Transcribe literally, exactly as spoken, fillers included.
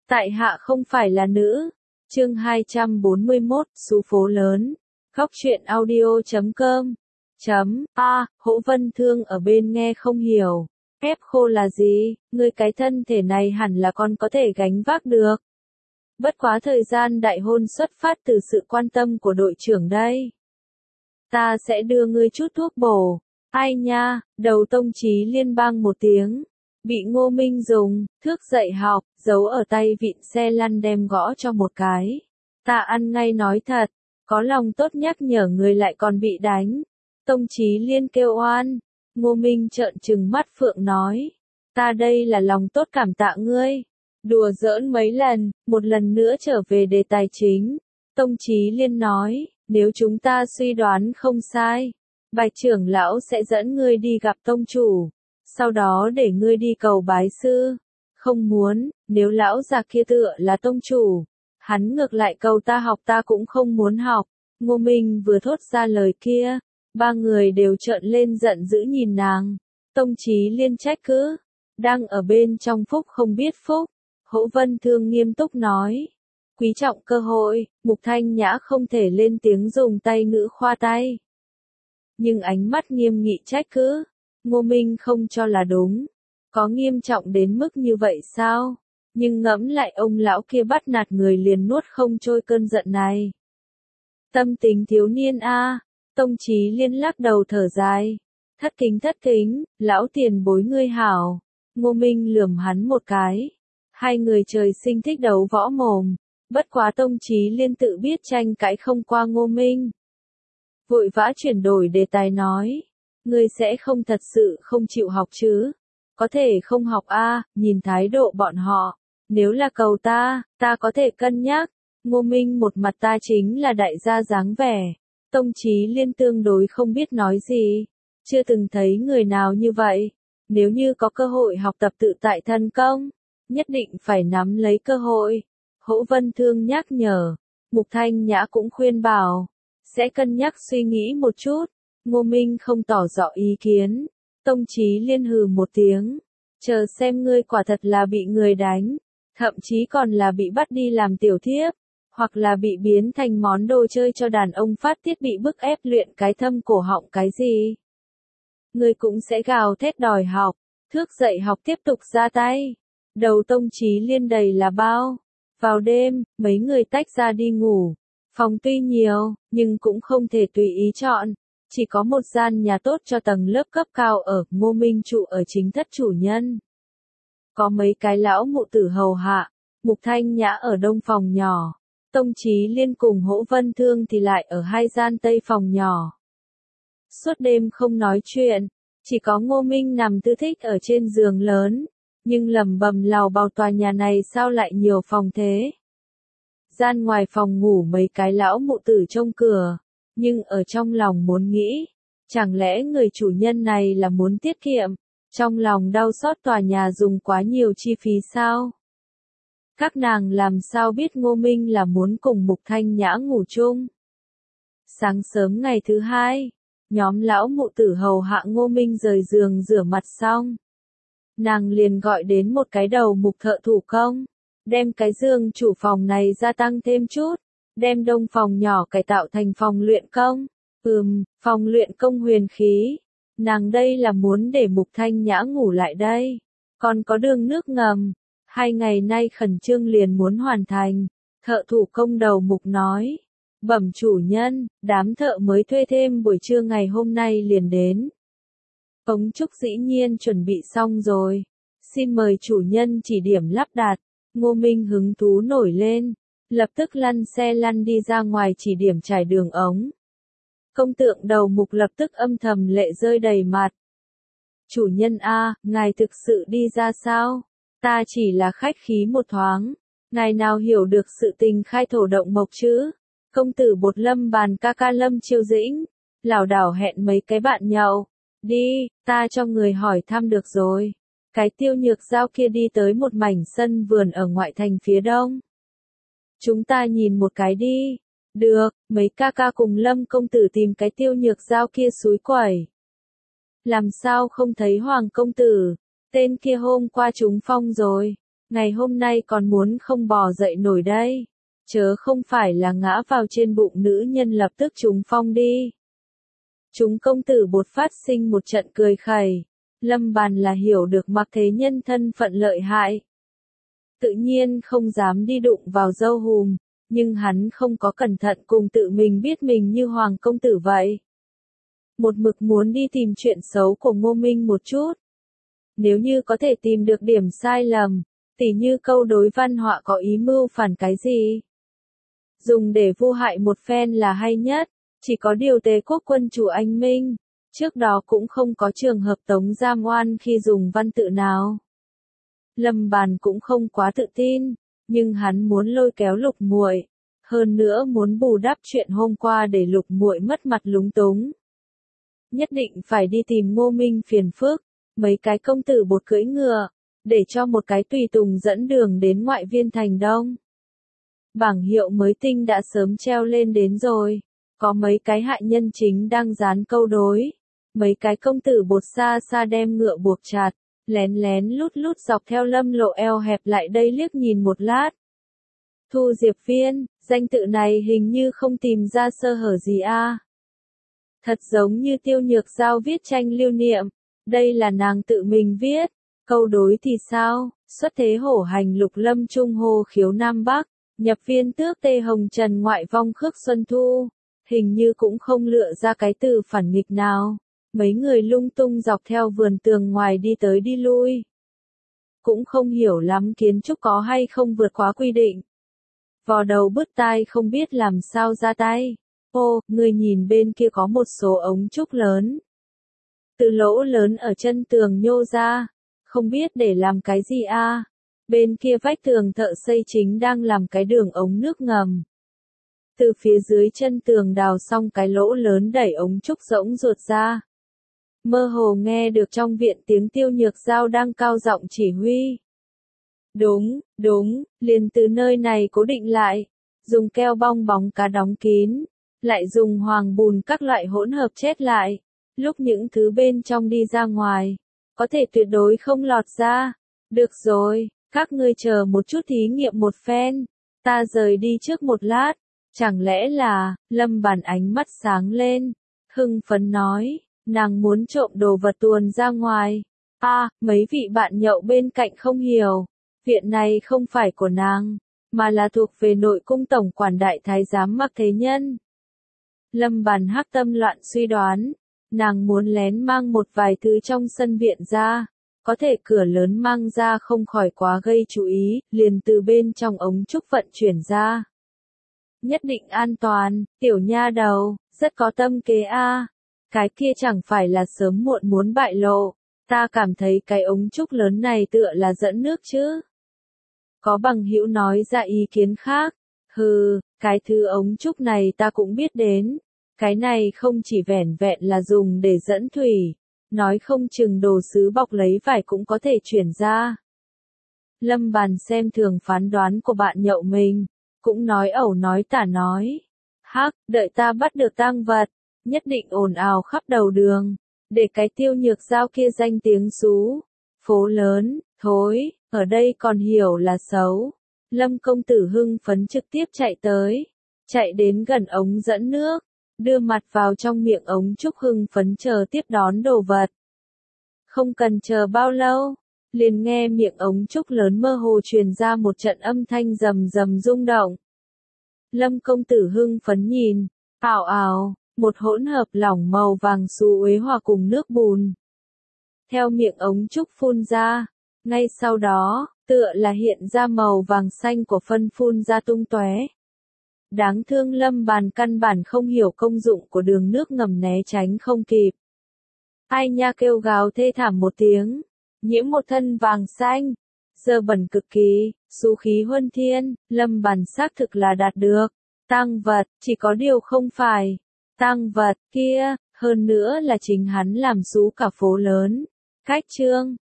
Tại hạ không phải là nữ. Chương hai trăm bốn mươi mốt, Xu phố lớn. Góc truyện audio chấm com. Chấm, a, Hỗ Vân Thương ở bên nghe không hiểu. Ép khô là gì, ngươi cái thân thể này hẳn là con có thể gánh vác được. Bất quá thời gian đại hôn xuất phát từ sự quan tâm của đội trưởng đây. Ta sẽ đưa ngươi chút thuốc bổ. Ai nha, đầu tông chí liên bang một tiếng. Bị Ngô Minh dùng, thước dạy học, giấu ở tay vịn xe lăn đem gõ cho một cái. Ta ăn ngay nói thật, có lòng tốt nhắc nhở người lại còn bị đánh. Tông chí liên kêu oan. Ngô Minh trợn trừng mắt phượng nói. Ta đây là lòng tốt cảm tạ ngươi. Đùa giỡn mấy lần, một lần nữa trở về đề tài chính. Tông chí liên nói, nếu chúng ta suy đoán không sai, Bạch trưởng lão sẽ dẫn ngươi đi gặp tông chủ. Sau đó để ngươi đi cầu bái sư. Không muốn, nếu lão già kia tựa là tông chủ, hắn ngược lại cầu ta học ta cũng không muốn học. Ngô Minh vừa thốt ra lời kia, ba người đều trợn lên giận dữ nhìn nàng. Tông chí liên trách cứ, đang ở bên trong phúc không biết phúc. Hỗ Vân Thương nghiêm túc nói, quý trọng cơ hội, Mục Thanh Nhã không thể lên tiếng dùng tay ngữ khoa tay. Nhưng ánh mắt nghiêm nghị trách cứ. Ngô Minh không cho là đúng. Có nghiêm trọng đến mức như vậy sao? Nhưng ngẫm lại ông lão kia bắt nạt người liền nuốt không trôi cơn giận này. Tâm tính thiếu niên a. Tông chí liên lắc đầu thở dài. Thất kính thất kính, lão tiền bối ngươi hảo. Ngô Minh lườm hắn một cái. Hai người trời sinh thích đấu võ mồm. Bất quá tông chí liên tự biết tranh cãi không qua Ngô Minh. Vội vã chuyển đổi đề tài nói. Ngươi sẽ không thật sự không chịu học chứ? Có thể không học a, à, nhìn thái độ bọn họ. Nếu là cầu ta, ta có thể cân nhắc. Ngô Minh một mặt ta chính là đại gia dáng vẻ. Tông chí liên tương đối không biết nói gì. Chưa từng thấy người nào như vậy. Nếu như có cơ hội học tập tự tại thân công, nhất định phải nắm lấy cơ hội. Hỗ Vân Thương nhắc nhở. Mục Thanh Nhã cũng khuyên bảo. Sẽ cân nhắc suy nghĩ một chút. Ngô Minh không tỏ rõ ý kiến. Tông chí liên hừ một tiếng. Chờ xem ngươi quả thật là bị người đánh. Thậm chí còn là bị bắt đi làm tiểu thiếp. Hoặc là bị biến thành món đồ chơi cho đàn ông phát tiết bị bức ép luyện cái thâm cổ họng cái gì. Ngươi cũng sẽ gào thét đòi học. Thước dạy học tiếp tục ra tay. Đầu tông chí liên đầy là bao. Vào đêm, mấy người tách ra đi ngủ. Phòng tuy nhiều, nhưng cũng không thể tùy ý chọn. Chỉ có một gian nhà tốt cho tầng lớp cấp cao ở, Ngô Minh trụ ở chính thất chủ nhân. Có mấy cái lão mụ tử hầu hạ, Mục Thanh Nhã ở đông phòng nhỏ. Tông chí liên cùng Hỗ Vân Thương thì lại ở hai gian tây phòng nhỏ. Suốt đêm không nói chuyện, chỉ có Ngô Minh nằm thư thích ở trên giường lớn. Nhưng lầm bầm lào bào tòa nhà này sao lại nhiều phòng thế? Gian ngoài phòng ngủ mấy cái lão mụ tử trông cửa. Nhưng ở trong lòng muốn nghĩ, chẳng lẽ người chủ nhân này là muốn tiết kiệm, trong lòng đau xót tòa nhà dùng quá nhiều chi phí sao? Các nàng làm sao biết Ngô Minh là muốn cùng Mục Thanh Nhã ngủ chung? Sáng sớm ngày thứ hai, nhóm lão mụ tử hầu hạ Ngô Minh rời giường rửa mặt xong. Nàng liền gọi đến một cái đầu mục thợ thủ công, đem cái giường chủ phòng này gia tăng thêm chút. Đem đông phòng nhỏ cải tạo thành phòng luyện công. Ừm, phòng luyện công huyền khí. Nàng đây là muốn để Mục Thanh Nhã ngủ lại đây. Còn có đường nước ngầm. Hai ngày nay khẩn trương liền muốn hoàn thành. Thợ thủ công đầu mục nói. Bẩm chủ nhân, đám thợ mới thuê thêm buổi trưa ngày hôm nay liền đến. Ống trúc dĩ nhiên chuẩn bị xong rồi. Xin mời chủ nhân chỉ điểm lắp đặt. Ngô Minh hứng thú nổi lên. Lập tức lăn xe lăn đi ra ngoài chỉ điểm trải đường ống. Công tượng đầu mục lập tức âm thầm lệ rơi đầy mặt. Chủ nhân a, ngài thực sự đi ra sao? Ta chỉ là khách khí một thoáng. Ngài nào hiểu được sự tình khai thổ động mộc chứ? Công tử Bột Lâm bàn ca ca Lâm Chiêu Dĩnh. Lảo đảo hẹn mấy cái bạn nhậu. Đi, ta cho người hỏi thăm được rồi. Cái Tiêu Nhược Giao kia đi tới một mảnh sân vườn ở ngoại thành phía đông. Chúng ta nhìn một cái đi. Được, mấy ca ca cùng Lâm công tử tìm cái Tiêu Nhược Giao kia xúi quẩy. Làm sao không thấy Hoàng công tử? Tên kia hôm qua trúng phong rồi. Ngày hôm nay còn muốn không bò dậy nổi đây. Chớ không phải là ngã vào trên bụng nữ nhân lập tức trúng phong đi. Chúng công tử bột phát sinh một trận cười khẩy. Lâm Bàn là hiểu được Mạc Thế Nhân thân phận lợi hại. Tự nhiên không dám đi đụng vào dâu hùm, nhưng hắn không có cẩn thận cùng tự mình biết mình như hoàng công tử vậy. Một mực muốn đi tìm chuyện xấu của Ngô Minh một chút. Nếu như có thể tìm được điểm sai lầm, tỉ như câu đối văn họa có ý mưu phản cái gì. Dùng để vu hại một phen là hay nhất, chỉ có điều Tế Quốc quân chủ anh Minh, trước đó cũng không có trường hợp tống giam oan khi dùng văn tự nào. Lâm Bàn cũng không quá tự tin, nhưng hắn muốn lôi kéo Lục Muội, hơn nữa muốn bù đắp chuyện hôm qua để Lục Muội mất mặt lúng túng. Nhất định phải đi tìm Ngô Minh phiền phức, mấy cái công tử bột cưỡi ngựa, để cho một cái tùy tùng dẫn đường đến ngoại viên thành Đông. Bảng hiệu mới tinh đã sớm treo lên đến rồi, có mấy cái hại nhân chính đang dán câu đối. Mấy cái công tử bột xa xa đem ngựa buộc chặt, lén lén lút lút dọc theo Lâm Lộ eo hẹp lại đây liếc nhìn một lát. Thu Diệp Viên, danh tự này hình như không tìm ra sơ hở gì a. Thật giống như Tiêu Nhược Giao viết tranh lưu niệm, đây là nàng tự mình viết. Câu đối thì sao? Xuất thế hổ hành lục lâm trung hồ khiếu Nam Bắc, nhập viên tước tê hồng trần ngoại vong khước xuân thu. Hình như cũng không lựa ra cái từ phản nghịch nào. Mấy người lung tung dọc theo vườn tường ngoài đi tới đi lui. Cũng không hiểu lắm kiến trúc có hay không vượt quá quy định. Vò đầu bứt tai không biết làm sao ra tay. Ô, người nhìn bên kia có một số ống trúc lớn. Từ lỗ lớn ở chân tường nhô ra. Không biết để làm cái gì a? À? Bên kia vách tường thợ xây chính đang làm cái đường ống nước ngầm. Từ phía dưới chân tường đào xong cái lỗ lớn đẩy ống trúc rỗng ruột ra. Mơ hồ nghe được trong viện tiếng Tiêu Nhược Giao đang cao giọng chỉ huy. Đúng, đúng, liền từ nơi này cố định lại. Dùng keo bong bóng cá đóng kín. Lại dùng hoàng bùn các loại hỗn hợp chết lại. Lúc những thứ bên trong đi ra ngoài. Có thể tuyệt đối không lọt ra. Được rồi, các ngươi chờ một chút thí nghiệm một phen. Ta rời đi trước một lát. Chẳng lẽ là, Lâm Bàn ánh mắt sáng lên. Hưng phấn nói, nàng muốn trộm đồ vật tuồn ra ngoài. A, à, mấy vị bạn nhậu bên cạnh không hiểu. Viện này không phải của nàng, mà là thuộc về nội cung tổng quản đại thái giám Mạc Thế Nhân. Lâm Bàn hắc tâm loạn suy đoán. Nàng muốn lén mang một vài thứ trong sân viện ra. Có thể cửa lớn mang ra không khỏi quá gây chú ý, liền từ bên trong ống trúc vận chuyển ra. Nhất định an toàn, tiểu nha đầu, rất có tâm kế a. Cái kia chẳng phải là sớm muộn muốn bại lộ. Ta cảm thấy cái ống trúc lớn này tựa là dẫn nước chứ. Có bằng hữu nói ra ý kiến khác. Hừ, cái thứ ống trúc này ta cũng biết đến. Cái này không chỉ vẻn vẹn là dùng để dẫn thủy. Nói không chừng đồ sứ bọc lấy vải cũng có thể chuyển ra. Lâm Bàn xem thường phán đoán của bạn nhậu mình. Cũng nói ẩu nói tả nói. Hắc, đợi ta bắt được tang vật. Nhất định ồn ào khắp đầu đường. Để cái Tiêu Nhược Giao kia danh tiếng xú. Phố lớn, thối, ở đây còn hiểu là xấu. Lâm công tử hưng phấn trực tiếp chạy tới. Chạy đến gần ống dẫn nước. Đưa mặt vào trong miệng ống trúc hưng phấn chờ tiếp đón đồ vật. Không cần chờ bao lâu. Liền nghe miệng ống trúc lớn mơ hồ truyền ra một trận âm thanh rầm rầm rung động. Lâm công tử hưng phấn nhìn. Ảo ảo. Một hỗn hợp lỏng màu vàng xù uế hòa cùng nước bùn. Theo miệng ống trúc phun ra, ngay sau đó, tựa là hiện ra màu vàng xanh của phân phun ra tung tóe. Đáng thương Lâm Bàn căn bản không hiểu công dụng của đường nước ngầm né tránh không kịp. Ai nha kêu gào thê thảm một tiếng, nhiễm một thân vàng xanh, dơ bẩn cực kỳ, xú khí huân thiên, Lâm Bàn xác thực là đạt được. Tang vật, chỉ có điều không phải. Tang vật kia, hơn nữa là chính hắn làm xú cả phố lớn. Cách chương